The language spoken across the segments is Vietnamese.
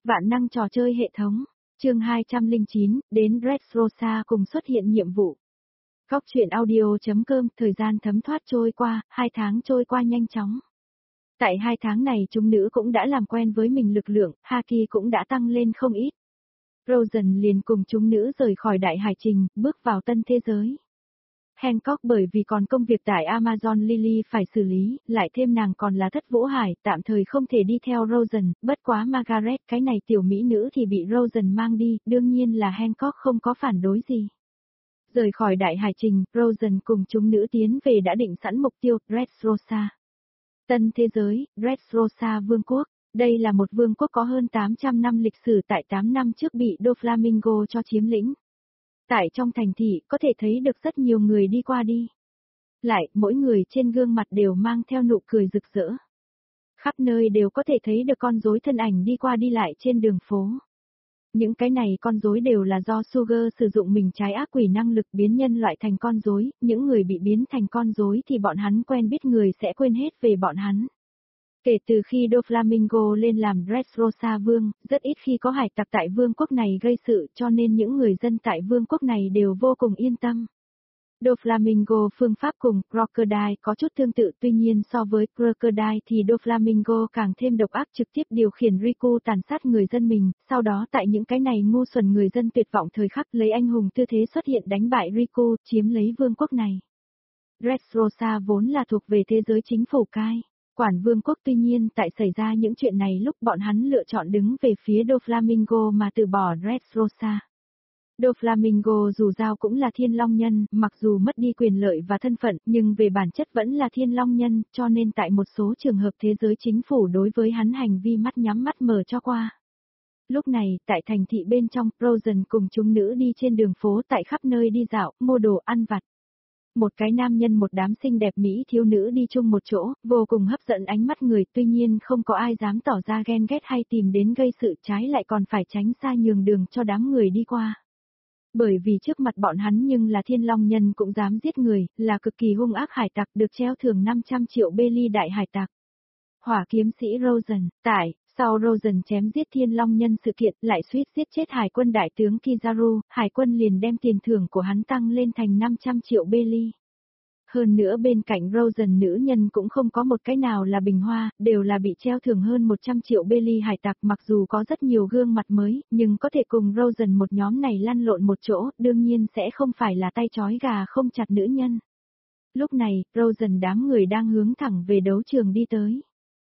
Vạn năng trò chơi hệ thống. Chương 209, đến Dressrosa cùng xuất hiện nhiệm vụ. Góc truyện audio.com, thời gian thấm thoát trôi qua, 2 tháng trôi qua nhanh chóng. Tại 2 tháng này chúng nữ cũng đã làm quen với mình lực lượng, Haki cũng đã tăng lên không ít. Rosen liền cùng chúng nữ rời khỏi đại hải trình, bước vào tân thế giới. Hancock bởi vì còn công việc tại Amazon Lily phải xử lý, lại thêm nàng còn là thất vũ hải, tạm thời không thể đi theo Rosen, bất quá Margaret cái này tiểu mỹ nữ thì bị Rosen mang đi, đương nhiên là Hancock không có phản đối gì. Rời khỏi đại hải trình, Rosen cùng chúng nữ tiến về đã định sẵn mục tiêu, Dressrosa. Tân thế giới, Dressrosa vương quốc. Đây là một vương quốc có hơn 800 năm lịch sử, tại 8 năm trước bị Doflamingo cho chiếm lĩnh. Tại trong thành thị có thể thấy được rất nhiều người đi qua đi lại, mỗi người trên gương mặt đều mang theo nụ cười rực rỡ. Khắp nơi đều có thể thấy được con rối thân ảnh đi qua đi lại trên đường phố. Những cái này con rối đều là do Sugar sử dụng mình trái ác quỷ năng lực biến nhân loại thành con rối, những người bị biến thành con rối thì bọn hắn quen biết người sẽ quên hết về bọn hắn. Kể từ khi Doflamingo lên làm Dressrosa vương, rất ít khi có hải tặc tại vương quốc này gây sự, cho nên những người dân tại vương quốc này đều vô cùng yên tâm. Doflamingo phương pháp cùng Crocodile có chút tương tự, tuy nhiên so với Crocodile thì Doflamingo càng thêm độc ác, trực tiếp điều khiển Riku tàn sát người dân mình, sau đó tại những cái này ngu xuẩn người dân tuyệt vọng thời khắc lấy anh hùng tư thế xuất hiện đánh bại Riku, chiếm lấy vương quốc này. Dressrosa vốn là thuộc về thế giới chính phủ cai quản vương quốc, tuy nhiên tại xảy ra những chuyện này lúc bọn hắn lựa chọn đứng về phía Doflamingo mà từ bỏ Dressrosa. Doflamingo dù sao cũng là thiên long nhân, mặc dù mất đi quyền lợi và thân phận, nhưng về bản chất vẫn là thiên long nhân, cho nên tại một số trường hợp thế giới chính phủ đối với hắn hành vi mắt nhắm mắt mở cho qua. Lúc này, tại thành thị bên trong, Rosen cùng chúng nữ đi trên đường phố tại khắp nơi đi dạo, mua đồ ăn vặt. Một cái nam nhân một đám xinh đẹp mỹ thiếu nữ đi chung một chỗ, vô cùng hấp dẫn ánh mắt người, tuy nhiên không có ai dám tỏ ra ghen ghét hay tìm đến gây sự, trái lại còn phải tránh xa nhường đường cho đám người đi qua. Bởi vì trước mặt bọn hắn nhưng là thiên long nhân cũng dám giết người, là cực kỳ hung ác hải tặc, được treo thưởng 500 triệu Belly đại hải tặc. Hỏa kiếm sĩ Rosen, sau Rosen chém giết thiên long nhân sự kiện, lại suýt giết chết hải quân đại tướng Kizaru, hải quân liền đem tiền thưởng của hắn tăng lên thành 500 triệu Belly. Hơn nữa bên cạnh Rosen nữ nhân cũng không có một cái nào là bình hoa, đều là bị treo thưởng hơn 100 triệu Belly hải tặc, mặc dù có rất nhiều gương mặt mới, nhưng có thể cùng Rosen một nhóm này lăn lộn một chỗ, đương nhiên sẽ không phải là tay trói gà không chặt nữ nhân. Lúc này, Rosen đám người đang hướng thẳng về đấu trường đi tới.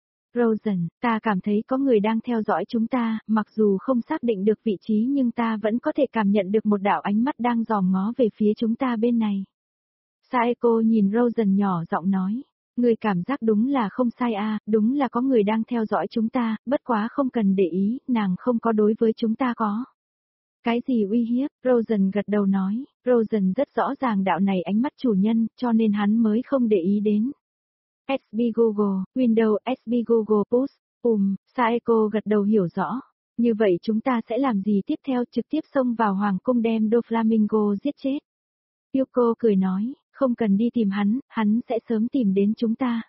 Rosen, ta cảm thấy có người đang theo dõi chúng ta, mặc dù không xác định được vị trí nhưng ta vẫn có thể cảm nhận được một đạo ánh mắt đang dòm ngó về phía chúng ta bên này. Saeko nhìn Rosen nhỏ giọng nói, người cảm giác đúng là không sai a, đúng là có người đang theo dõi chúng ta, bất quá không cần để ý, nàng không có đối với chúng ta có. Cái gì uy hiếp, Rosen gật đầu nói, Rosen rất rõ ràng đạo này ánh mắt chủ nhân, cho nên hắn mới không để ý đến. SB Google, Windows SB Google Post, Saeko gật đầu hiểu rõ. Như vậy chúng ta sẽ làm gì tiếp theo, trực tiếp xông vào hoàng cung đem Doflamingo giết chết. Yuko cười nói, không cần đi tìm hắn sẽ sớm tìm đến chúng ta.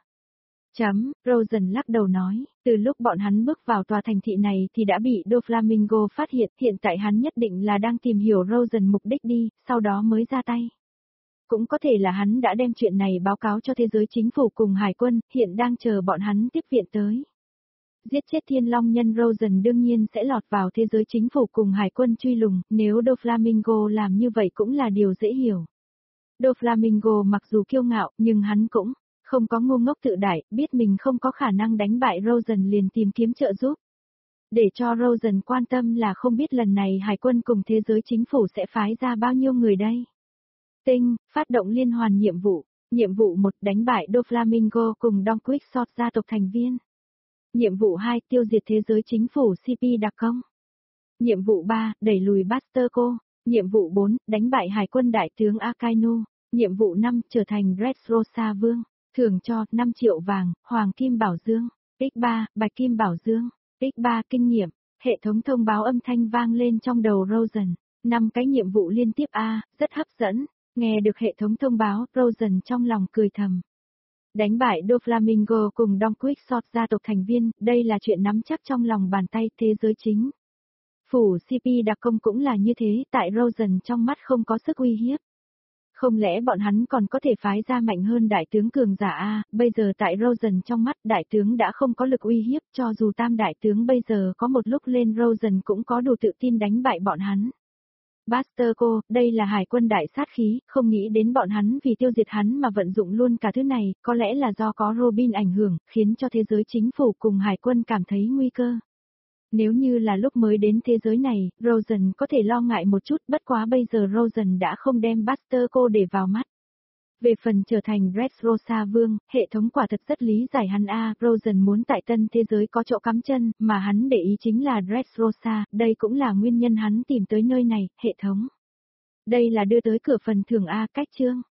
Rosen lắc đầu nói, từ lúc bọn hắn bước vào tòa thành thị này thì đã bị Doflamingo phát hiện tại hắn nhất định là đang tìm hiểu Rosen mục đích đi, sau đó mới ra tay. Cũng có thể là hắn đã đem chuyện này báo cáo cho thế giới chính phủ cùng hải quân, hiện đang chờ bọn hắn tiếp viện tới. Giết chết thiên long nhân Rosen đương nhiên sẽ lọt vào thế giới chính phủ cùng hải quân truy lùng, nếu Doflamingo làm như vậy cũng là điều dễ hiểu. Doflamingo mặc dù kiêu ngạo, nhưng hắn cũng không có ngu ngốc tự đại, biết mình không có khả năng đánh bại Rosen liền tìm kiếm trợ giúp. Để cho Rosen quan tâm là không biết lần này hải quân cùng thế giới chính phủ sẽ phái ra bao nhiêu người đây. Phát động liên hoàn nhiệm vụ. Nhiệm vụ 1 đánh bại Doflamingo cùng Don Quixote gia tộc thành viên. Nhiệm vụ 2 tiêu diệt thế giới chính phủ CP đặc công. Nhiệm vụ 3 đẩy lùi Basterco. Nhiệm vụ 4 đánh bại hải quân đại tướng Akainu. Nhiệm vụ 5 trở thành Dressrosa vương. Thưởng cho 5 triệu vàng, hoàng kim bảo dương. X3 bạch kim bảo dương. X3 kinh nghiệm. Hệ thống thông báo âm thanh vang lên trong đầu Rosen. 5 cái nhiệm vụ liên tiếp rất hấp dẫn. Nghe được hệ thống thông báo, Rosen trong lòng cười thầm. Đánh bại Doflamingo cùng Don Quixote gia tộc thành viên, đây là chuyện nắm chắc trong lòng bàn tay, thế giới chính Phủ CP đặc công cũng là như thế, tại Rosen trong mắt không có sức uy hiếp. Không lẽ bọn hắn còn có thể phái ra mạnh hơn đại tướng cường giả A, bây giờ tại Rosen trong mắt đại tướng đã không có lực uy hiếp, cho dù tam đại tướng bây giờ có một lúc lên Rosen cũng có đủ tự tin đánh bại bọn hắn. Basterco, đây là hải quân đại sát khí, không nghĩ đến bọn hắn vì tiêu diệt hắn mà vận dụng luôn cả thứ này, có lẽ là do có Robin ảnh hưởng, khiến cho thế giới chính phủ cùng hải quân cảm thấy nguy cơ. Nếu như là lúc mới đến thế giới này, Rosen có thể lo ngại một chút, bất quá bây giờ Rosen đã không đem Basterco để vào mắt. Về phần trở thành Dressrosa vương, hệ thống quả thật rất lý giải hắn a, Rosen muốn tại tân thế giới có chỗ cắm chân, mà hắn để ý chính là Dressrosa, đây cũng là nguyên nhân hắn tìm tới nơi này, hệ thống. Đây là đưa tới cửa phần thưởng a, cách chương.